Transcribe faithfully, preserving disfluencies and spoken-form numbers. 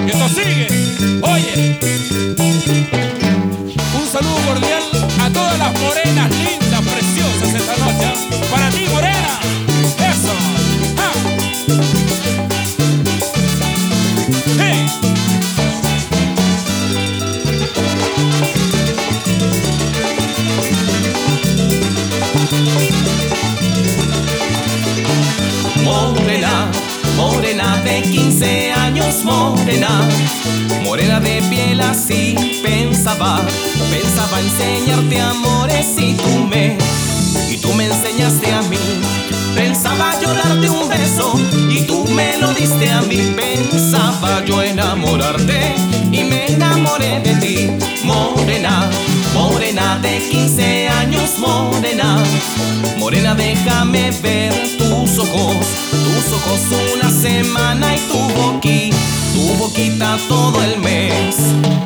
Esto sigue, oye. Un saludo cordial a todas las morenas lindas, preciosas esta noche. Para ti, morena. Eso. Ah. Hey. Morena, morena de quince años, morena, morena de piel así. Pensaba, pensaba enseñarte amores y tú me, y tú me enseñaste a mí. Pensaba yo darte un beso y tú me lo diste a mí. Pensaba yo enamorarte y me enamoré de ti. Morena, morena de quince años, morena, morena déjame ver tus ojos, tus ojos una semana y tu boquita, tu boquita todo